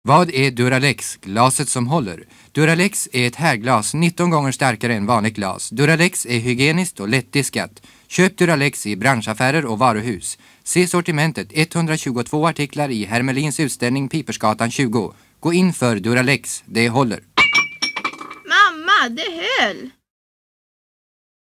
Vad är Duralex, glaset som håller? Duralex är ett härglas 19 gånger starkare än vanligt glas. Duralex är hygieniskt och lättdiskat. Köp Duralex i branschaffärer och varuhus. Se sortimentet, 122 artiklar i Hermelins utställning Pipersgatan 20. Gå in för Duralex, det håller. Mamma, det höll!